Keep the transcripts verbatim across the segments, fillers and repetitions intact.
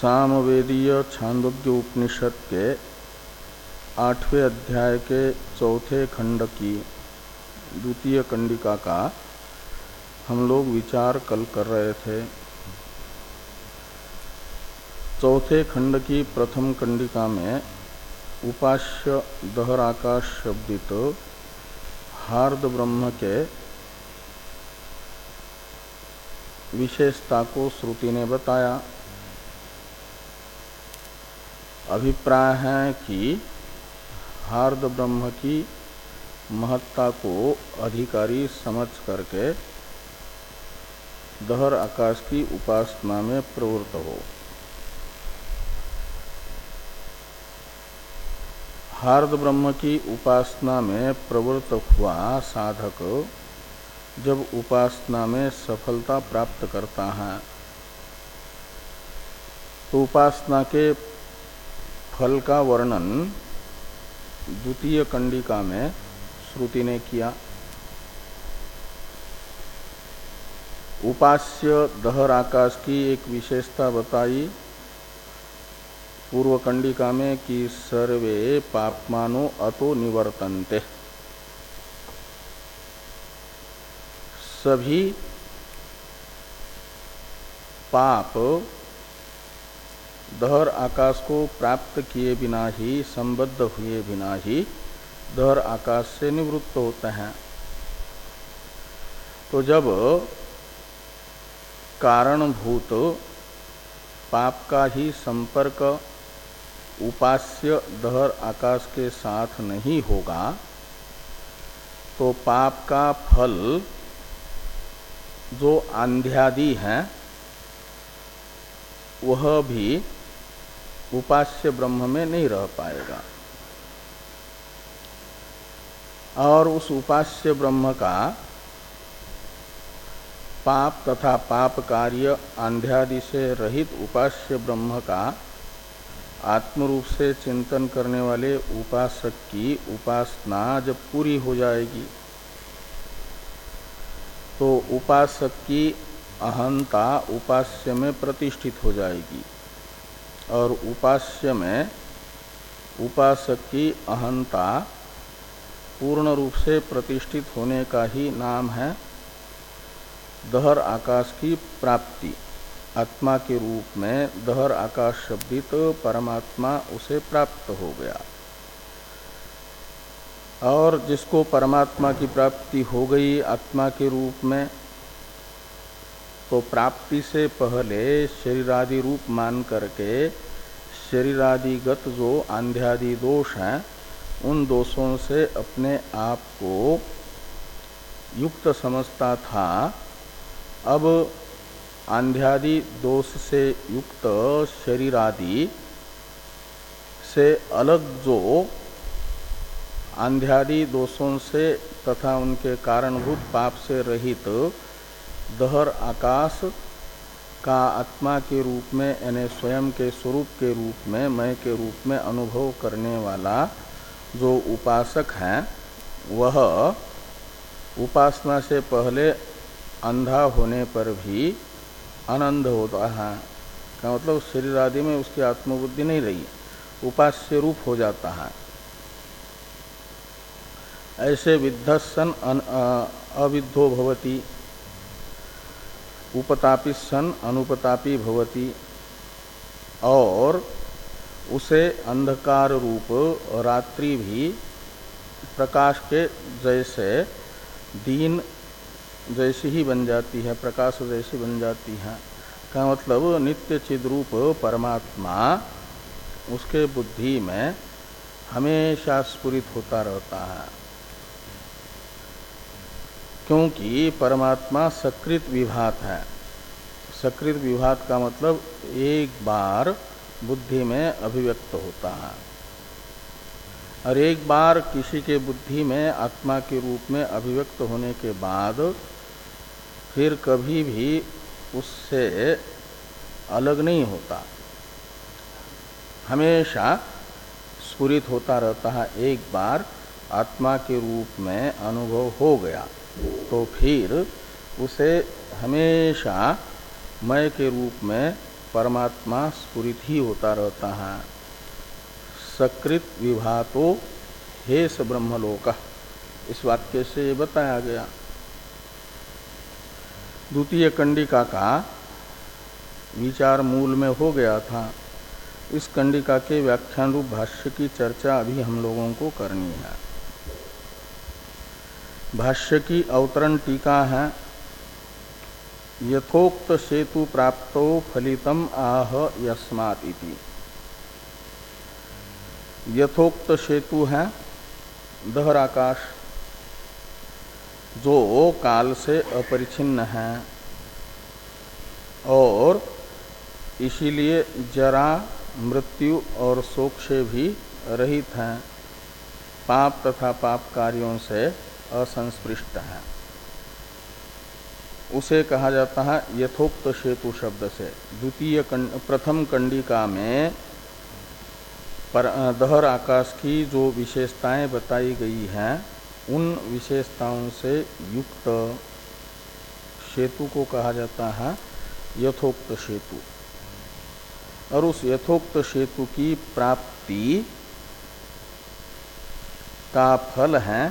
सामवेदीय छांदोग्य उपनिषद के आठवें अध्याय के चौथे खंड की द्वितीय कंडिका का हम लोग विचार कल कर रहे थे। चौथे खंड की प्रथम कंडिका में उपास्य दहराकाश शब्दित हार्द ब्रह्म के विशेषता को श्रुति ने बताया। अभिप्राय है कि हार्द ब्रह्म की महत्ता को अधिकारी समझ करके दहर आकाश की उपासना में प्रवृत्त हो। हार्द ब्रह्म की उपासना में प्रवृत्त हुआ साधक जब उपासना में सफलता प्राप्त करता है तो उपासना के फल का वर्णन द्वितीय कंडिका में श्रुति ने किया। उपास्य दहर आकाश की एक विशेषता बताई पूर्व कंडिका में कि सर्वे पापमानो अतो निवर्तन्ते, सभी पाप दहर आकाश को प्राप्त किए बिना ही, संबद्ध हुए बिना ही दहर आकाश से निवृत्त होते हैं। तो जब कारणभूत पाप का ही संपर्क उपास्य दहर आकाश के साथ नहीं होगा तो पाप का फल जो आंध्यादि है वह भी उपास्य ब्रह्म में नहीं रह पाएगा और उस उपास्य ब्रह्म का पाप तथा पाप कार्य आंध्यादि से रहित उपास्य ब्रह्म का आत्मरूप से चिंतन करने वाले उपासक की उपासना जब पूरी हो जाएगी तो उपासक की अहंता उपास्य में प्रतिष्ठित हो जाएगी और उपास्य में उपासक की अहंता पूर्ण रूप से प्रतिष्ठित होने का ही नाम है दहर आकाश की प्राप्ति। आत्मा के रूप में दहर आकाश शब्दित परमात्मा उसे प्राप्त हो गया और जिसको परमात्मा की प्राप्ति हो गई आत्मा के रूप में तो प्राप्ति से पहले शरीरादि रूप मान करके शरीरादिगत जो आंध्यादि दोष हैं उन दोषों से अपने आप को युक्त समझता था। अब आंध्यादि दोष से युक्त शरीरादि से अलग जो आंध्यादि दोषों से तथा उनके कारणभूत पाप से रहित दहर आकाश का आत्मा के रूप में यानी स्वयं के स्वरूप के रूप में मैं के रूप में अनुभव करने वाला जो उपासक है वह उपासना से पहले अंधा होने पर भी आनंद होता है। का मतलब शरीर आदि में उसकी आत्मबुद्धि नहीं रही, उपास्य रूप हो जाता है। ऐसे विद्धसन अविद्धो भवति, उपतापी सन अनुपतापी भवति और उसे अंधकार रूप रात्रि भी प्रकाश के जैसे दिन जैसी ही बन जाती है, प्रकाश जैसी बन जाती है। का मतलब नित्य चिद्रूप परमात्मा उसके बुद्धि में हमेशा स्फुरित होता रहता है क्योंकि परमात्मा सकृत विभात है। सकृत विभात का मतलब एक बार बुद्धि में अभिव्यक्त होता है और एक बार किसी के बुद्धि में आत्मा के रूप में अभिव्यक्त होने के बाद फिर कभी भी उससे अलग नहीं होता, हमेशा स्फुरित होता रहता है। एक बार आत्मा के रूप में अनुभव हो गया तो फिर उसे हमेशा मय के रूप में परमात्मा स्फुरित ही होता रहता है। सकृत विभातो हेस ब्रह्मलोक, इस वाक्य से ये बताया गया। द्वितीय कंडिका का विचार मूल में हो गया था। इस कंडिका के व्याख्यान रूप भाष्य की चर्चा अभी हम लोगों को करनी है। भाष्य की अवतरण टीका है, यथोक्त सेतु प्राप्तो फलितम आह यस्मात् इति। यथोक्त सेतु है दहर आकाश, जो काल से अपरिछिन्न है और इसीलिए जरा, मृत्यु और शोक से भी रहित हैं, पाप तथा पाप कार्यों से असंस्पृष्ट है। उसे कहा जाता है यथोक्त सेतु शब्द से। द्वितीय प्रथम कंडिका में पर दहर आकाश की जो विशेषताएं बताई गई हैं, उन विशेषताओं से युक्त सेतु को कहा जाता है यथोक्त सेतु। और उस यथोक्त सेतु की प्राप्ति का फल है,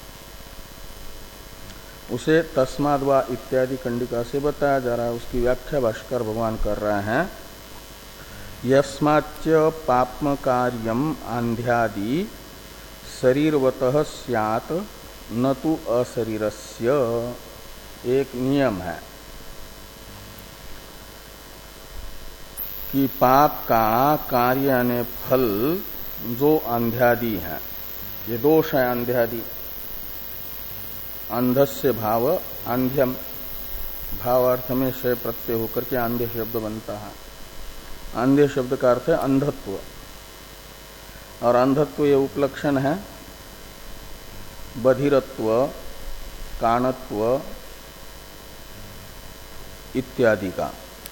उसे तस्माद्वा इत्यादि कंडिका से बताया जा रहा है। उसकी व्याख्या भाष्कर भगवान कर रहे हैं, यस्माच्च पाप्म कार्यम आंध्यादि शरीरवतः स्यात् न तु अशरीरस्य। एक नियम है कि पाप का कार्य यानी फल जो अंध्यादि है, ये दोष है अंध्यादि। अंधस्य भाव अंध्यम, भाव अर्थ में शय प्रत्यय होकर के अंध्य शब्द बनता है। अंध्य शब्द का अर्थ है अंधत्व, और अंधत्व ये उपलक्षण है बधिरत्व, काणत्व इत्यादि का,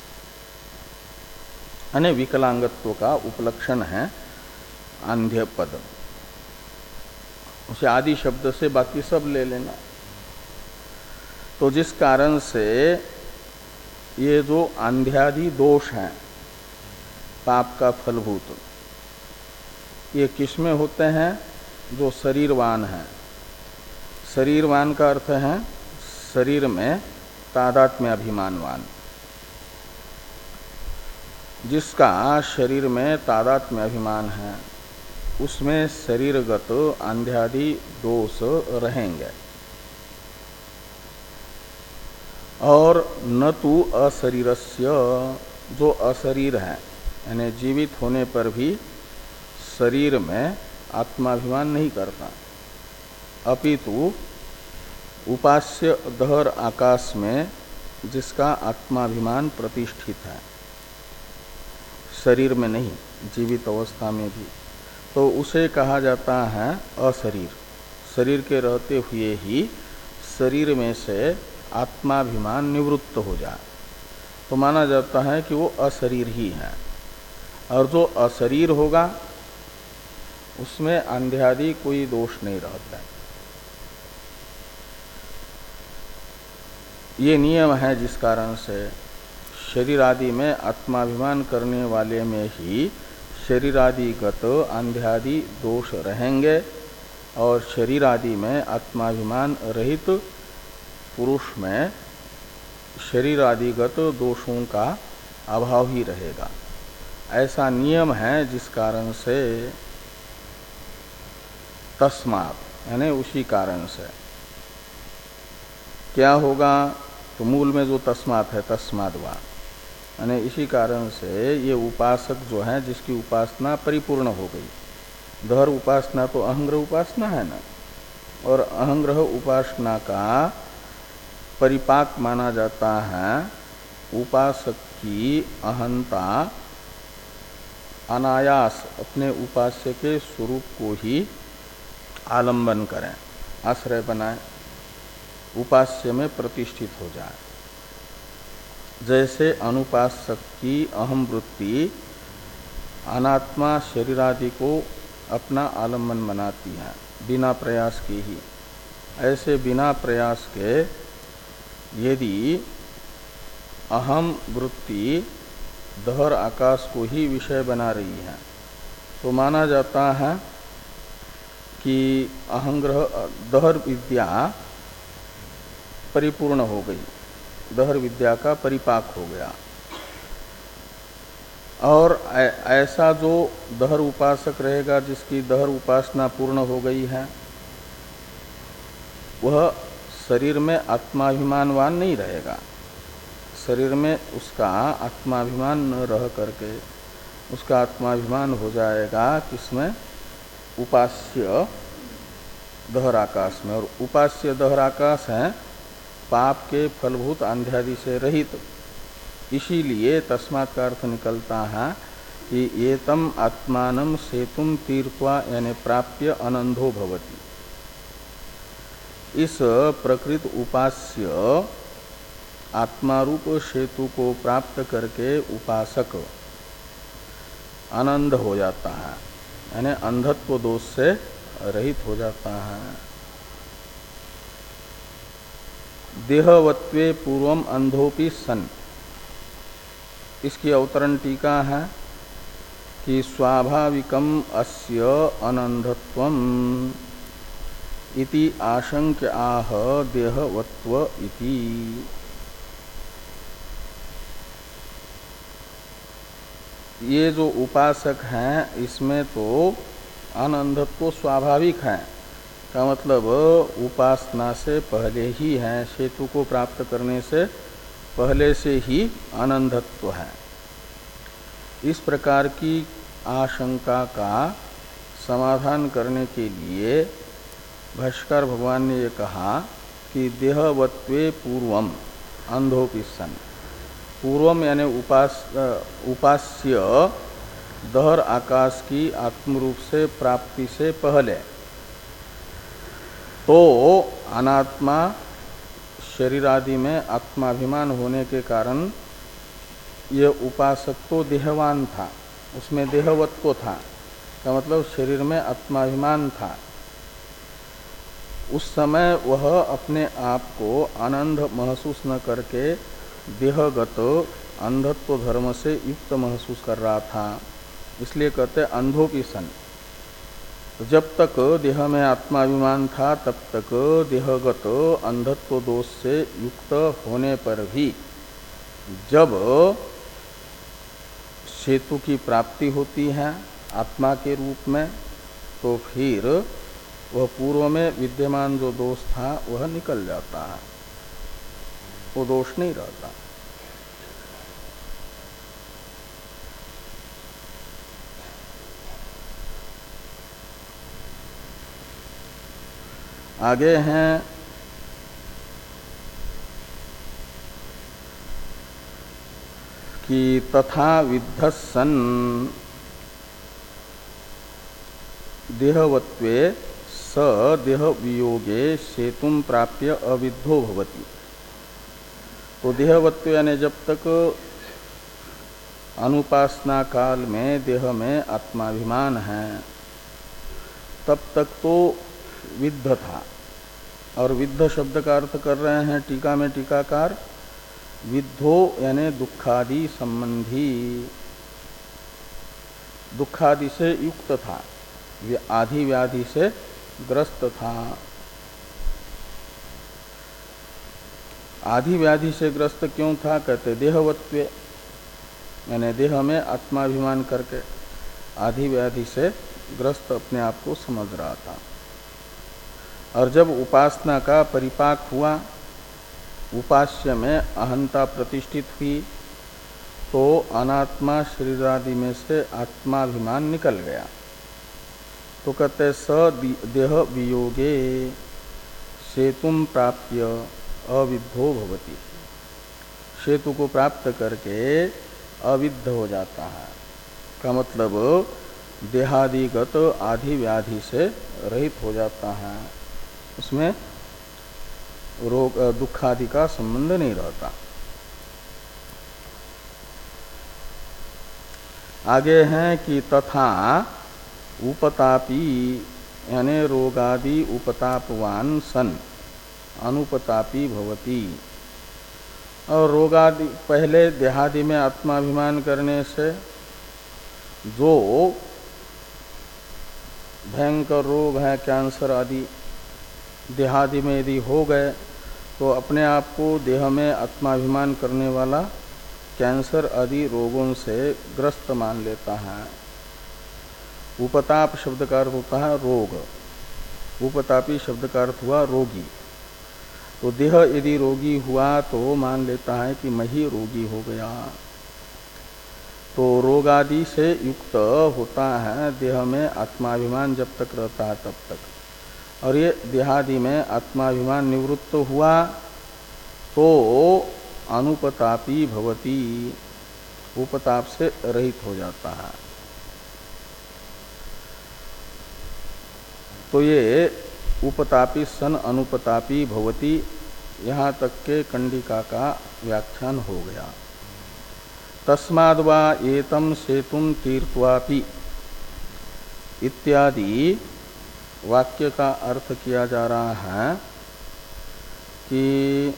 यानी विकलांगत्व का उपलक्षण है अंध्य पद। उसे आदि शब्द से बाकी सब ले लेना। तो जिस कारण से ये जो अंध्यादि दोष हैं पाप का फलभूत, ये किसमें होते हैं? जो शरीरवान है। शरीरवान का अर्थ है शरीर में तादात्म्य अभिमानवान। जिसका शरीर में तादात्म्य अभिमान है, उसमें शरीरगत अंध्यादि दोष रहेंगे। और न तु अशरीरस्य, जो अशरीर है यानी जीवित होने पर भी शरीर में आत्माभिमान नहीं करता, अपितु उपास्य दहर आकाश में जिसका आत्माभिमान प्रतिष्ठित है, शरीर में नहीं, जीवित अवस्था में भी, तो उसे कहा जाता है अशरीर। शरीर के रहते हुए ही शरीर में से आत्माभिमान निवृत्त हो जाए तो माना जाता है कि वो अशरीर ही है। और जो अशरीर होगा उसमें अंध्यादि कोई दोष नहीं रहता है। ये नियम है जिस कारण से शरीर आदि में आत्माभिमान करने वाले में ही शरीरादिगत अंध्यादि दोष रहेंगे, और शरीर आदि में आत्माभिमान रहित पुरुष में शरीर आदिगत दोषों का अभाव ही रहेगा। ऐसा नियम है जिस कारण से तस्मात् यानी उसी कारण से क्या होगा? तो मूल में जो तस्मात् है तस्माद्वा, यानी इसी कारण से ये उपासक जो है जिसकी उपासना परिपूर्ण हो गई, दहर उपासना तो अहंग्रह उपासना है ना, और अहंग्रह उपासना का परिपाक माना जाता है उपासक की अहंता अनायास अपने उपास्य के स्वरूप को ही आलंबन करें, आश्रय बनाए, उपास्य में प्रतिष्ठित हो जाए। जैसे अनुपासक की अहम वृत्ति अनात्मा शरीरादि को अपना आलंबन बनाती है बिना प्रयास के ही, ऐसे बिना प्रयास के यदि अहम वृत्ति दहर आकाश को ही विषय बना रही है, तो माना जाता है कि अहंग्रह दहर विद्या परिपूर्ण हो गई, दहर विद्या का परिपाक हो गया। और ऐसा जो दहर उपासक रहेगा, जिसकी दहर उपासना पूर्ण हो गई है, वह शरीर में आत्माभिमानवान नहीं रहेगा। शरीर में उसका आत्माभिमान न रह करके उसका आत्माभिमान हो जाएगा किसमें? उपास्य दहर आकाश में। और उपास्य दहर आकाश है पाप के फलभूत आंध्यादि से रहित। इसीलिए तस्मात् का अर्थ निकलता है कि एतम आत्मानं सेतुम तीर्त्वा यानी प्राप्य अनंधो भवति। इस प्रकृत उपास्य आत्मारूप सेतु को प्राप्त करके उपासक आनंद हो जाता है, यानी अंधत्व दोष से रहित हो जाता है। देहवत्वे पूर्वम अंधोपि सन, इसकी अवतरण टीका है कि स्वाभाविकम अस्य अनंधत्वम इति आशंक्य आह देहवत्व इति। ये जो उपासक हैं इसमें तो अनंधत्व स्वाभाविक है, का मतलब उपासना से पहले ही है, सेतु को प्राप्त करने से पहले से ही अनंधत्व है। इस प्रकार की आशंका का समाधान करने के लिए भाष्यकार भगवान ने ये कहा कि देहवत्वे पूर्वम अंधोपि सन। पूर्वम यानी उपास उपास्य दहर आकाश की आत्मरूप से प्राप्ति से पहले तो अनात्मा शरीर आदि में आत्माभिमान होने के कारण ये उपासक तो देहवान था, उसमें देहवत्व था, का मतलब शरीर में आत्माभिमान था। उस समय वह अपने आप को आनंद महसूस न करके देहगत अंधत्व धर्म से युक्त महसूस कर रहा था, इसलिए कहते अंधोपि सन। तो जब तक देह में आत्माभिमान था तब तक देहगत अंधत्व दोष से युक्त होने पर भी जब सेतु की प्राप्ति होती है आत्मा के रूप में, तो फिर वह पूर्व में विद्यमान जो दोष था वह निकल जाता है, वो दोष नहीं रहता। आगे हैं कि तथा विद्धस्सन देहवत्वे स देह वियोगे सेतुम प्राप्य अविद्धो भवति। तो देहवत्व यानी जब तक अनुपासना काल में देह में आत्माभिमान है तब तक तो विद्ध था। और विद्ध शब्द का अर्थ कर रहे हैं टीका में टीकाकार विद्धो यानी दुखादि संबंधी, दुखादि से युक्त था, आधि व्याधि से ग्रस्त था। आधि व्याधि से ग्रस्त क्यों था? कहते देहवत्वे यानी देह में आत्माभिमान करके आधि व्याधि से ग्रस्त अपने आप को समझ रहा था। और जब उपासना का परिपाक हुआ, उपास्य में अहंता प्रतिष्ठित हुई, तो अनात्मा शरीर आदि में से आत्माभिमान निकल गया। तो कहते स देह वियोगे सेतुम प्राप्य अविद्धो भवति। सेतु को प्राप्त करके अविद्ध हो जाता है, का मतलब देहादिगत आधि व्याधि से रहित हो जाता है, उसमें रोग दुखादि का संबंध नहीं रहता। आगे हैं कि तथा उपतापी यानी रोगादि उपतापवान सन अनुपतापी भवति। और रोगादि पहले देहादि में आत्माभिमान करने से जो भयंकर रोग है, कैंसर आदि देहादि में यदि हो गए तो अपने आप को देह में आत्माभिमान करने वाला कैंसर आदि रोगों से ग्रस्त मान लेता है। उपताप शब्द का अर्थ होता है रोग, उपतापी शब्द का अर्थ हुआ रोगी। तो देह यदि रोगी हुआ तो मान लेता है कि मैं ही रोगी हो गया। तो रोगादि से युक्त होता है देह में आत्माभिमान जब तक रहता है तब तक, और ये देहादि में आत्माभिमान निवृत्त हुआ तो अनुपतापी भवती, उपताप से रहित हो जाता है। तो ये उपतापी सन अनुपतापी भवती, यहाँ तक के कंडिका का व्याख्यान हो गया। तस्माद् वा एतम सेतुम तीर्थवापि इत्यादि वाक्य का अर्थ किया जा रहा है कि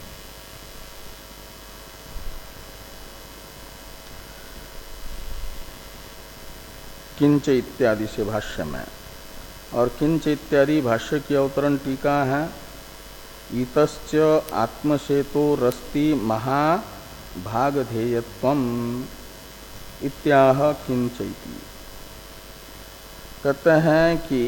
किंच इत्यादि से भाष्य में, और किंच इत्यादि भाष्य की अवतरण टीका है इतश्च आत्मसेतो रस्ति महाभागधेयत्वम इत्याह किंच इति। कहते हैं कि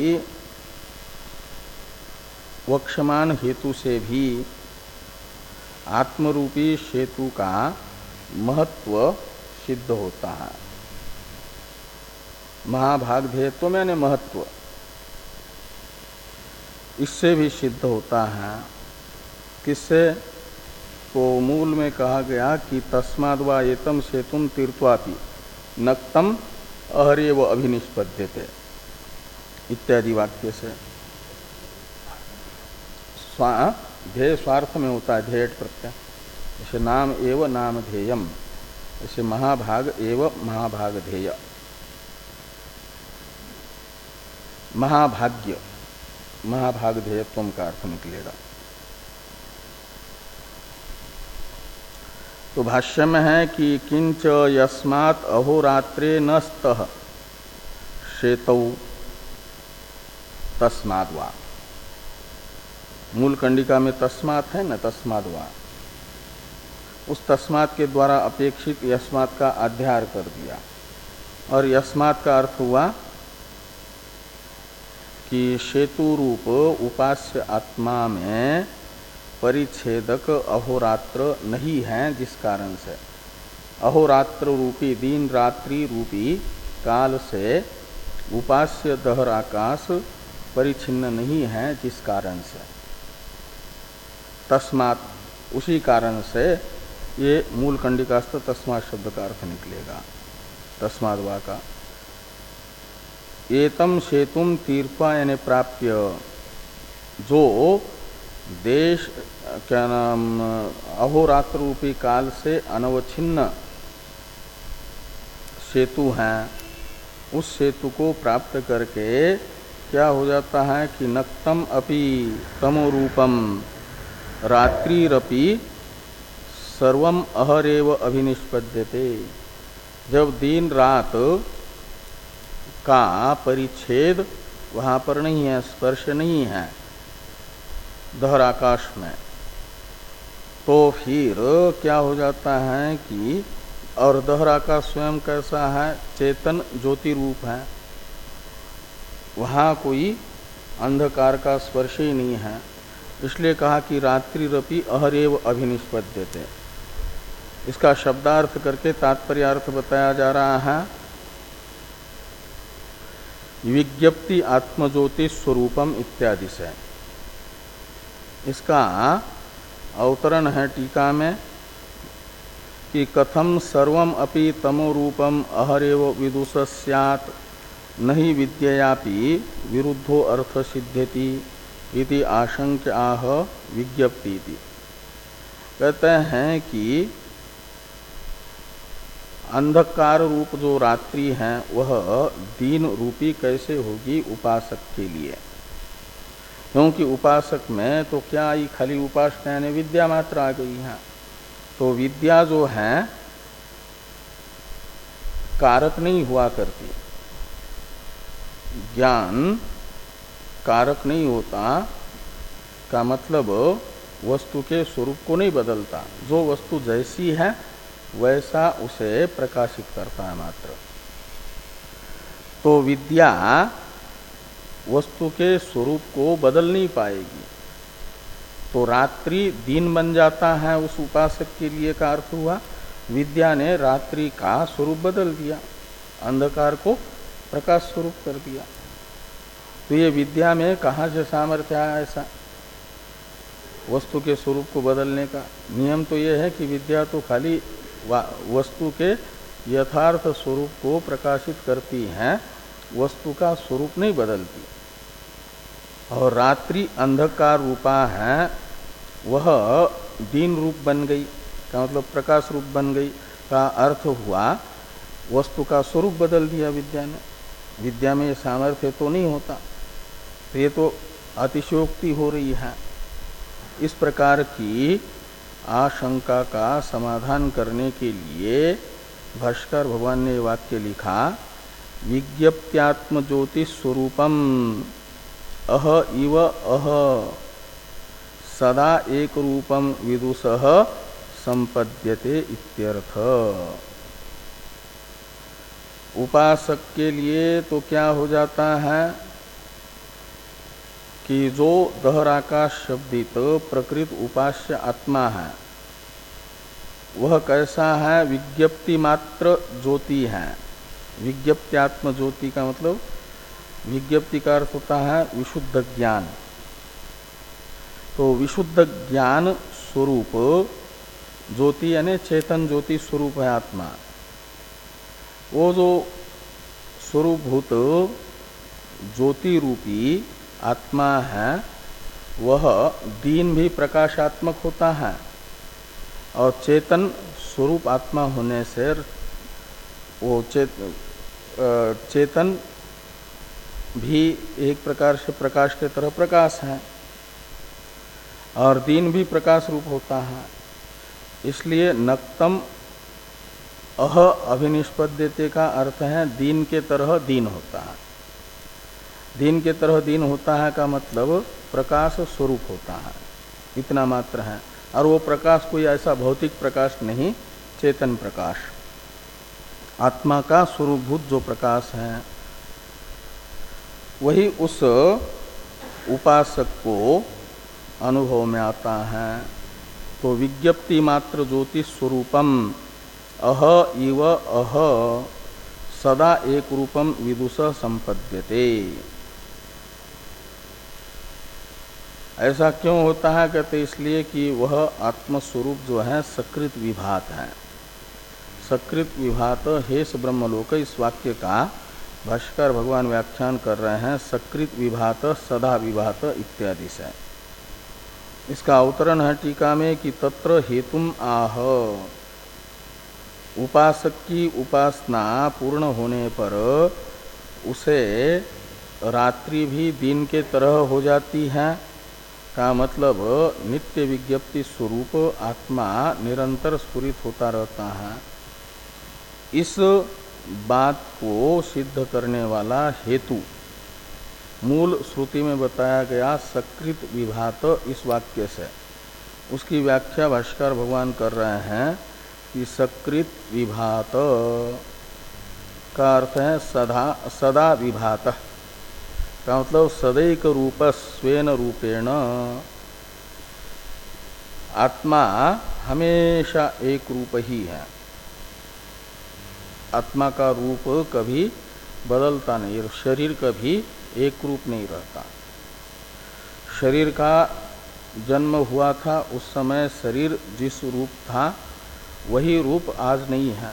वक्षमान हेतु से भी आत्मरूपी सेतु का महत्व सिद्ध होता है। महाभागधेयत्व में यानी महत्व, इससे भी सिद्ध होता है। किससे? तो मूल में कहा गया कि तस्माद् वा एतम सेतुम तीर्थवापि नक्तम अहरेव अभिनिष्पद्यते इत्यादि वाक्य से। स्वा ध्येय स्वार्थ में होता है ध्येय प्रत्यय, जैसे नाम एव नाम ध्येयम, जैसे महाभाग एव महाभाग ध्येय, महाभाग्य महाभाग ध्येयत्व का अर्थ निकलेगा। तो भाष्य में है कि किंच यस्मात् अहोरात्रे न स्तः शेतौ तस्माद् वा। मूल कंडिका में तस्मात् है न, तस्माद् वा, उस तस्मात् के द्वारा अपेक्षित यस्मात् का अध्यार कर दिया, और यस्मात् का अर्थ हुआ कि सेतु रूप उपास्य आत्मा में परिच्छेदक अहोरात्र नहीं है, जिस कारण से अहोरात्र रूपी दिन रात्रि रूपी काल से उपास्य दहर आकाश परिच्छिन्न नहीं है, जिस कारण से तस्मात्, उसी कारण से ये मूल कंडिकास्थ तस्मात् शब्द का अर्थ निकलेगा तस्माद् वा का। एतम सेतुम तीर्थवा यानी प्राप्य, जो देश क्या नाम अहोरात्र रूपी काल से अनवच्छिन्न सेतु हैं, उस सेतु को प्राप्त करके क्या हो जाता है कि नक्तम अपि तमो रूपम रात्रिरपि सर्वम अहरेव अभिनिष्पद्यते। जब दिन रात का परिच्छेद वहां पर नहीं है, स्पर्श नहीं है दहर आकाश में, तो फिर क्या हो जाता है कि, और दहर आकाश स्वयं कैसा है? चेतन ज्योति रूप है, वहां कोई अंधकार का स्पर्श ही नहीं है। इसलिए कहा कि रात्रिरपि अहरेव अभिनिष्पद्यते। इसका शब्दार्थ करके तात्पर्यार्थ बताया जा रहा है विज्ञप्ति आत्मज्योति स्वरूपम इत्यादि से। इसका अवतरण है टीका में कि कथम सर्वम अपि तमो रूपम अहरेव विदुष स्यात् नहि विद्ययापि विरुद्धो अर्थ सिद्ध्यति इति आशंक्य आह विज्ञप्ति इति। कहते हैं कि अंधकार रूप जो रात्रि है वह दीन रूपी कैसे होगी उपासक के लिए, क्योंकि उपासक में तो क्या आई, खाली उपासना यानी विद्या मात्र आ गई है, तो विद्या जो है कारक नहीं हुआ करती, ज्ञान कारक नहीं होता का मतलब वस्तु के स्वरूप को नहीं बदलता। जो वस्तु जैसी है वैसा उसे प्रकाशित करता है मात्र। तो विद्या वस्तु के स्वरूप को बदल नहीं पाएगी। तो रात्रि दिन बन जाता है उस उपासक के लिए का अर्थ हुआ विद्या ने रात्रि का स्वरूप बदल दिया, अंधकार को प्रकाश स्वरूप कर दिया। तो ये विद्या में कहाँ से सामर्थ्य है ऐसा वस्तु के स्वरूप को बदलने का? नियम तो ये है कि विद्या तो खाली वस्तु के यथार्थ स्वरूप को प्रकाशित करती है, वस्तु का स्वरूप नहीं बदलती। और रात्रि अंधकार रूपा है, वह दीन रूप बन गई का मतलब प्रकाश रूप बन गई का अर्थ हुआ वस्तु का स्वरूप बदल दिया विद्या ने। विद्या में ये सामर्थ्य तो नहीं होता, तो ये तो अतिशयोक्ति हो रही है। इस प्रकार की आशंका का समाधान करने के लिए भाष्कर भगवान ने वाक्य लिखा, विज्ञप्त्यात्म ज्योति स्वरूपम अह इव अह सदा एक रूपम विदुषः संपद्यते इत्यर्थ। उपासक के लिए तो क्या हो जाता है कि जो दहराकाश शब्दित प्रकृत उपास्य आत्मा है वह कैसा है? विज्ञप्ति मात्र ज्योति है। विज्ञप्त्यात्म ज्योति का मतलब विज्ञप्ति का अर्थ होता है विशुद्ध ज्ञान। तो विशुद्ध ज्ञान स्वरूप ज्योति यानी चेतन ज्योति स्वरूप है आत्मा। वो जो स्वरूपभूत ज्योति रूपी आत्मा है वह दीन भी प्रकाशात्मक होता है और चेतन स्वरूप आत्मा होने से वो चेत, चेतन भी एक प्रकार से प्रकाश के तरह प्रकाश है और दीन भी प्रकाश रूप होता है। इसलिए नक्तम अह अभिनिष्पद्यते का अर्थ है दीन के तरह दीन होता है। दीन के तरह दीन होता है का मतलब प्रकाश स्वरूप होता है, इतना मात्र है। और वो प्रकाश कोई ऐसा भौतिक प्रकाश नहीं, चेतन प्रकाश, आत्मा का स्वरूपभूत जो प्रकाश है वही उस उपासक को अनुभव में आता है। तो विज्ञप्ति मात्र ज्योति स्वरूपम अह इव अह सदा एक रूपम विदुष संपद्यते। ऐसा क्यों होता है? कहते इसलिए कि वह आत्मस्वरूप जो है सकृत विभात है। सकृत विभात हेस ब्रह्मलोक, इस वाक्य का भाष्कर भगवान व्याख्यान कर रहे हैं सकृत विभात सदा विभात इत्यादि से। इसका अवतरण है टीका में कि तत्र हेतुम आह, उपासक की उपासना पूर्ण होने पर उसे रात्रि भी दिन के तरह हो जाती है का मतलब नित्य विज्ञप्ति स्वरूप आत्मा निरंतर स्फुरित होता रहता है। इस बात को सिद्ध करने वाला हेतु मूल श्रुति में बताया गया सकृत विभात इस वाक्य से, उसकी व्याख्या भाष्कर भगवान कर रहे हैं कि सकृत विभात का अर्थ है सदा सदा विभात का मतलब सदैक रूप स्वेन रूपेण, आत्मा हमेशा एक रूप ही है। आत्मा का रूप कभी बदलता नहीं, शरीर कभी एक रूप नहीं रहता। शरीर का जन्म हुआ था उस समय शरीर जिस रूप था वही रूप आज नहीं है।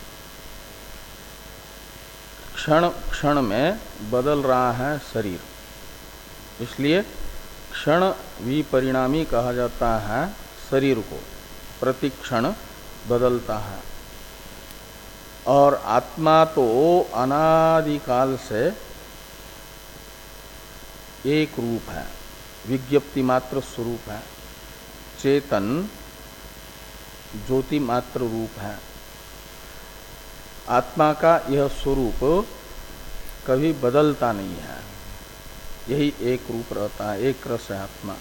क्षण क्षण में बदल रहा है शरीर, इसलिए क्षण विपरिणामी कहा जाता है शरीर को, प्रति क्षण बदलता है। और आत्मा तो अनादिकाल से एक रूप है, विज्ञप्ति मात्र स्वरूप है। चेतन ज्योति मात्र रूप है। आत्मा का यह स्वरूप कभी बदलता नहीं है, यही एक रूप रहता है, एक रस है आत्मा।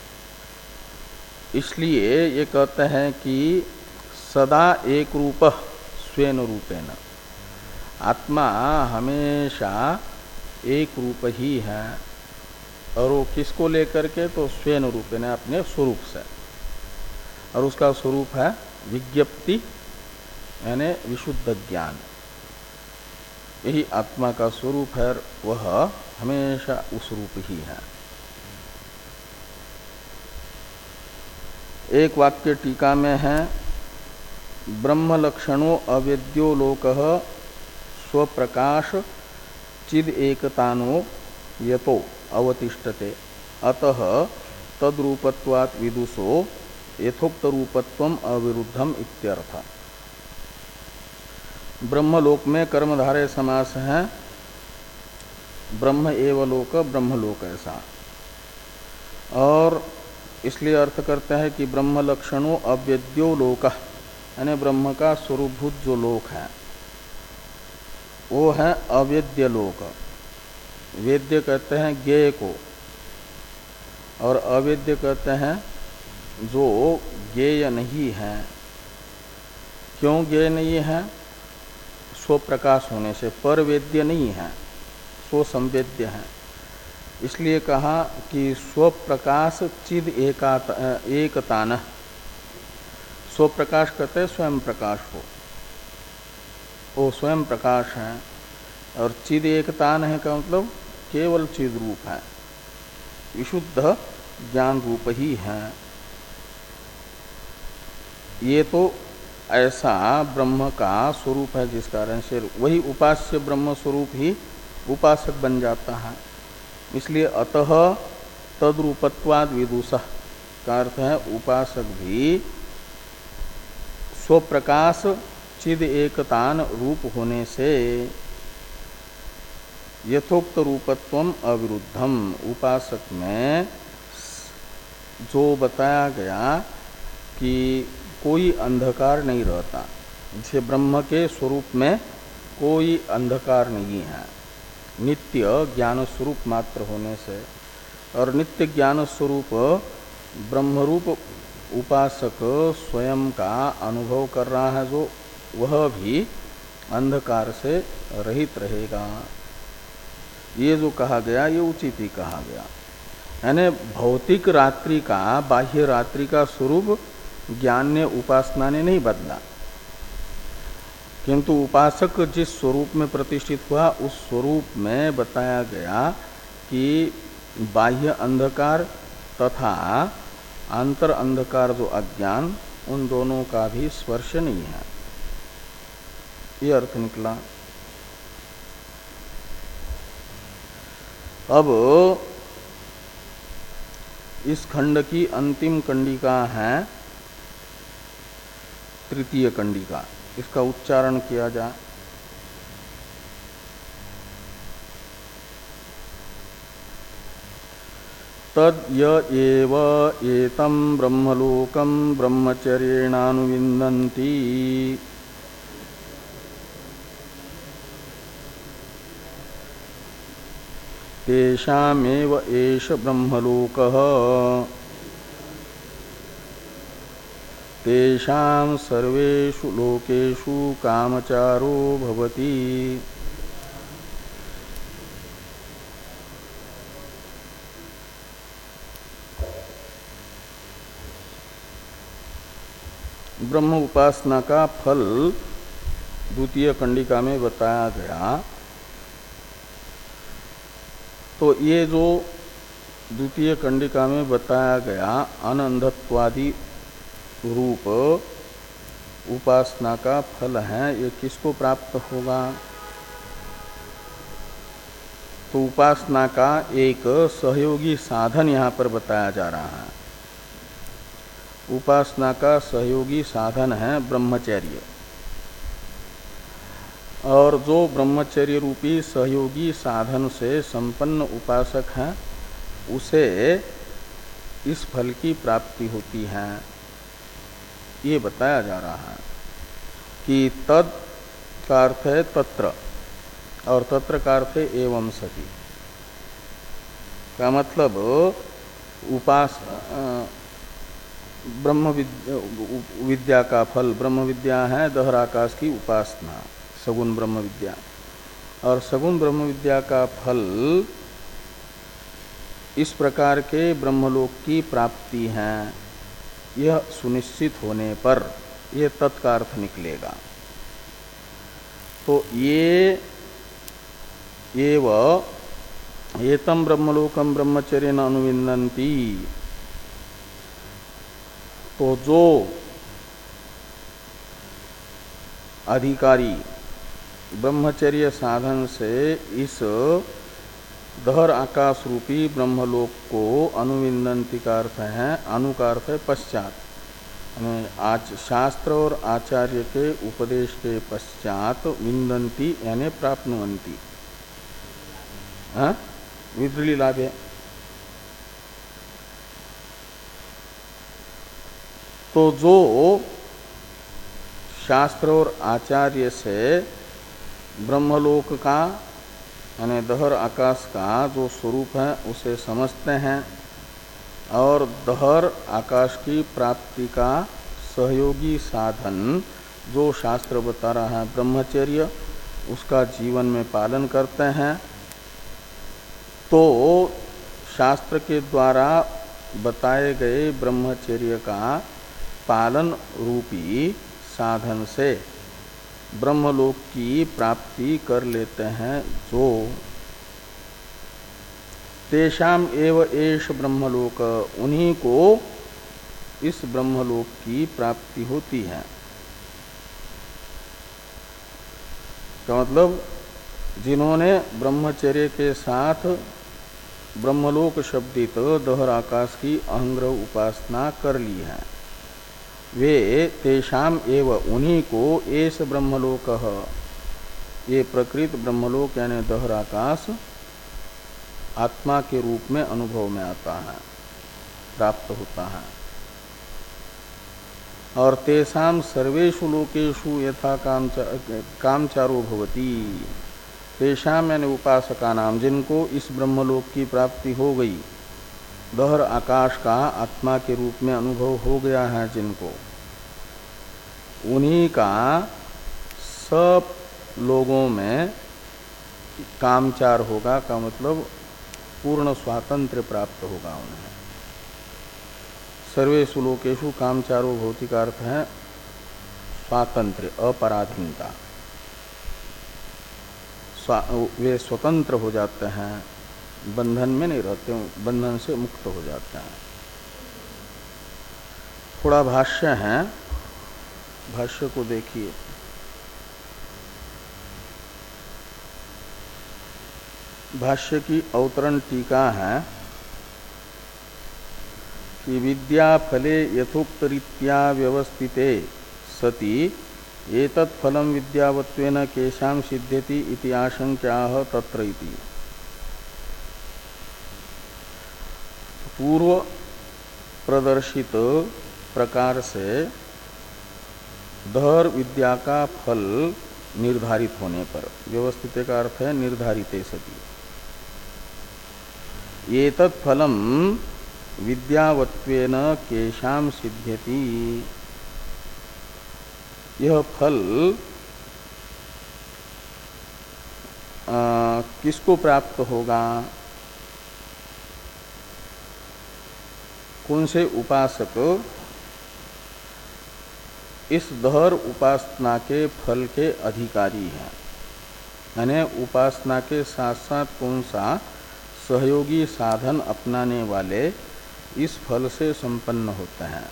इसलिए ये कहते हैं कि सदा एक रूप स्वेन रूपेण, आत्मा हमेशा एक रूप ही है। और वो किसको लेकर के? तो स्वेन रूपेण, अपने स्वरूप से। और उसका स्वरूप है विज्ञप्ति यानी विशुद्ध ज्ञान, यही आत्मा का स्वरूप है। वह हमेशा उस रूप ही है। एक वाक्य टीका में है, ब्रह्म लक्षणों अवेद्यो लोकः स्वप्रकाश चिद एकतानो यतो अवतिष्ठते अतः तद्रूपत्वात् विदुषो यथोक्त रूपत्वम अविरुद्धम इत्यर्थ। ब्रह्मलोक में कर्मधारय समास है, ब्रह्म एव लोक, ब्रह्मलोक ऐसा। और इसलिए अर्थ करते हैं कि ब्रह्म लक्षणों अवेद्यो लोक, यानी ब्रह्म का स्वरूपभूत जो लोक है वो है अवेद्य लोक। वेद्य कहते हैं ज्ञेय को, और अवेद्य कहते हैं जो ज्ञेय नहीं है। क्यों ज्ञेय नहीं है? स्वप्रकाश होने से। पर वेद्य नहीं है, स्व संवेद्य है। इसलिए कहा कि स्वप्रकाश चिद एकात एकतान। स्वप्रकाश कहते हैं स्वयं प्रकाश हो, वो स्वयं प्रकाश है। और चिद एकतान है का मतलब केवल चिद रूप है, विशुद्ध ज्ञान रूप ही है। ये तो ऐसा ब्रह्म का स्वरूप है, जिस कारण से वही उपास्य ब्रह्म स्वरूप ही उपासक बन जाता है। इसलिए अतः तद्रूपत्वाद विदुषः का अर्थ है उपासक भी स्वप्रकाश चिद एकतान रूप होने से यथोक्त रूपत्वम अविरुद्धम, उपासक में जो बताया गया कि कोई अंधकार नहीं रहता, जैसे ब्रह्म के स्वरूप में कोई अंधकार नहीं है, नित्य ज्ञान स्वरूप मात्र होने से। और नित्य ज्ञान स्वरूप ब्रह्मरूप उपासक स्वयं का अनुभव कर रहा है जो, वह भी अंधकार से रहित रहेगा। ये जो कहा गया ये उचित ही कहा गया। यानी भौतिक रात्रि का, बाह्य रात्रि का स्वरूप ज्ञान ने, उपासना ने नहीं बदला, किंतु उपासक जिस स्वरूप में प्रतिष्ठित हुआ उस स्वरूप में बताया गया कि बाह्य अंधकार तथा आंतर अंधकार जो अज्ञान, उन दोनों का भी स्पर्श नहीं है। ये अर्थ निकला। अब इस खंड की अंतिम कंडिका है तृतीय कंडिका, इसका उच्चारण किया जाए। तद य एव एतं ब्रह्मलोकं ब्रह्मचर्येणानुविन्दन्ति तेषामेव एष ब्रह्मलोकः तेषां सर्वेषु लोकेषु कामचारो भवति। ब्रह्म उपासना का फल द्वितीय कंडिका में बताया गया। तो ये जो द्वितीय कंडिका में बताया गया अनंधत्वादि रूप उपासना का फल है, ये किसको प्राप्त होगा? तो उपासना का एक सहयोगी साधन यहाँ पर बताया जा रहा है। उपासना का सहयोगी साधन है ब्रह्मचर्य, और जो ब्रह्मचर्य रूपी सहयोगी साधन से संपन्न उपासक है उसे इस फल की प्राप्ति होती है। ये बताया जा रहा है कि तद का अर्थ है तत्र और तत्र का अर्थ है एवं सति का मतलब उपास ब्रह्म विद्या, विद्या का फल ब्रह्म विद्या है दहर आकाश की उपासना सगुण ब्रह्म विद्या और सगुण ब्रह्म विद्या का फल इस प्रकार के ब्रह्मलोक की प्राप्ति है यह सुनिश्चित होने पर यह तत्का अर्थ निकलेगा। तो ये एव एतम ब्रह्मलोकम ब्रह्मचर्येण अनुविन्दन्ति तो जो अधिकारी ब्रह्मचर्य साधन से इस दहर आकाश रूपी ब्रह्मलोक को अनुविन्दन्ति का अर्थ है अनु का अर्थ है पश्चात आज शास्त्र और आचार्य के उपदेश के पश्चात विन्दन्ति यानी प्राप्नुवन्ति विद्रली लाभ है। तो जो शास्त्र और आचार्य से ब्रह्मलोक का यानी दहर आकाश का जो स्वरूप है उसे समझते हैं और दहर आकाश की प्राप्ति का सहयोगी साधन जो शास्त्र बता रहा है ब्रह्मचर्य उसका जीवन में पालन करते हैं तो शास्त्र के द्वारा बताए गए ब्रह्मचर्य का पालन रूपी साधन से ब्रह्मलोक की प्राप्ति कर लेते हैं जो तेषाम एव एष ब्रह्मलोक उन्हीं को इस ब्रह्मलोक की प्राप्ति होती है। का मतलब जिन्होंने ब्रह्मचर्य के साथ ब्रह्मलोक शब्दित दहर आकाश की अहंग्रह उपासना कर ली है वे तेषाम एव उन्हीं को एष ब्रह्मलोक ये प्रकृत ब्रह्मलोक यानी दहर आकाश आत्मा के रूप में अनुभव में आता है प्राप्त होता है। और तेषाम सर्वेषु लोकेषु यथा कामचारो भवति तेषाम यानी उपासका नाम जिनको इस ब्रह्मलोक की प्राप्ति हो गई दहर आकाश का आत्मा के रूप में अनुभव हो गया है जिनको उन्हीं का सब लोगों में कामचार होगा का मतलब पूर्ण स्वातंत्र्य प्राप्त होगा उन्हें। सर्वेषु लोकेषु कामचारो भवति का अर्थ है स्वातंत्र्य अपराधीनता वे स्वतंत्र हो जाते हैं बंधन में नहीं रहते बंधन से मुक्त हो जाते हैं। थोड़ा भाष्य है भाष्य को देखिए भाष्य की अवतरण टीका है कि विद्या फले यथोक्त रीत्या व्यवस्थिते सति एतत् फलम विद्यावत्वेन केशाम सिद्ध्यति इति आशंक्याः तत्र इति। पूर्व प्रदर्शित प्रकार से दहर विद्या का फल निर्धारित होने पर व्यवस्थित का अर्थ है निर्धारिते सति एतत् फलम विद्यावत्वेन केशाम सिद्ध्यति यह फल आ, किसको प्राप्त होगा कौन से उपासक इस दहर उपासना के फल के अधिकारी हैं यानी उपासना के साथ साथ कौन सा सहयोगी साधन अपनाने वाले इस फल से संपन्न होते हैं।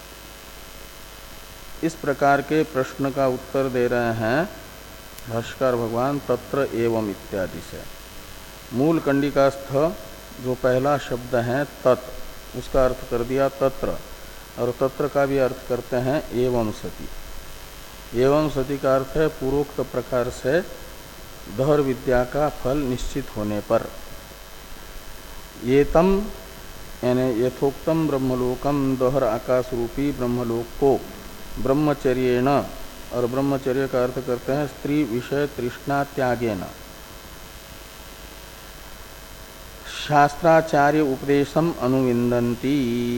इस प्रकार के प्रश्न का उत्तर दे रहे हैं भाष्कर भगवान तत्र एवं इत्यादि से। मूल कंडिकास्थ जो पहला शब्द है तत् उसका अर्थ कर दिया तत्र और तत्र का भी अर्थ करते हैं एवं सति। एवं सति का अर्थ है पूर्वोक्त प्रकार से दहर विद्या का फल निश्चित होने पर एतम यानी यथोक्तम ब्रह्मलोकम दहर आकाश रूपी ब्रह्मलोक को ब्रह्मचर्येण, और ब्रह्मचर्य का अर्थ करते हैं स्त्री विषय तृष्णा त्यागेन, शास्त्राचार्य उपदेशम अनुविंदन्ति।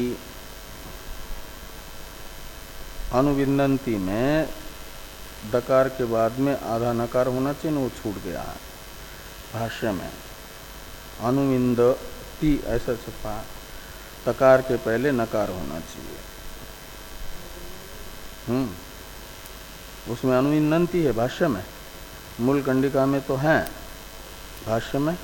अनुविंदन्ति में दकार के बाद में आधा नकार होना चाहिए, वो छूट गया है भाष्य में। अनुविंदति ऐसा छपा, तकार के पहले नकार होना चाहिए। हम्म उसमें अनुविंदन्ति है भाष्य में, मूल कंडिका में तो है, भाष्य में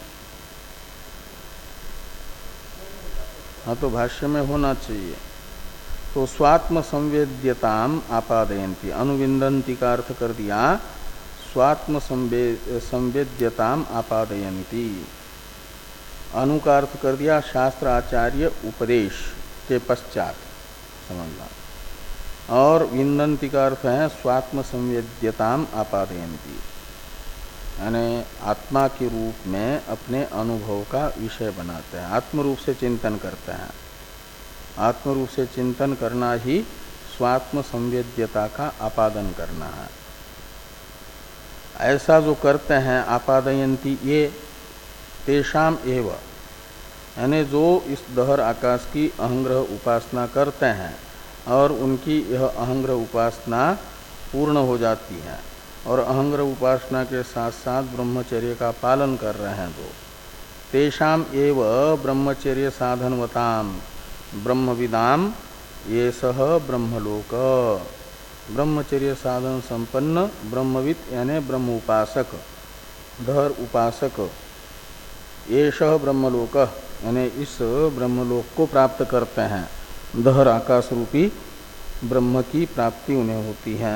हाँ तो भाष्य में होना चाहिए। तो स्वात्म संवेद्यताम आपादयन्ति, अनुविंदन्ति का अर्थ कर दिया स्वात्म संवेद्यताम आपादयन्ति, अनु का अर्थ कर दिया शास्त्र आचार्य उपदेश के पश्चात, समझना। और विंदन्ति का अर्थ है स्वात्म संवेद्यताम आपादयन्ति, यानी आत्मा के रूप में अपने अनुभव का विषय बनाते हैं, आत्म रूप से चिंतन करते हैं। आत्म रूप से चिंतन करना ही स्वात्म संवेद्यता का आपादन करना है। ऐसा जो करते हैं आपादयन्ति ये, तेषाम एव, यानी जो इस दहर आकाश की अहंग्रह उपासना करते हैं और उनकी यह अहंग्रह उपासना पूर्ण हो जाती है और अहंग्रह उपासना के साथ साथ ब्रह्मचर्य का पालन कर रहे हैं, जो तेषाम एव ब्रह्मचर्य साधनवताम ब्रह्मविदाम ये सह ब्रह्मलोक, ब्रह्मचर्य साधन संपन्न ब्रह्मविद यानी ब्रह्म उपासक, धर उपासक, ये सह ब्रह्मलोक यानी इस ब्रह्मलोक को प्राप्त करते हैं। दहर आकाश रूपी ब्रह्म की प्राप्ति उन्हें होती है।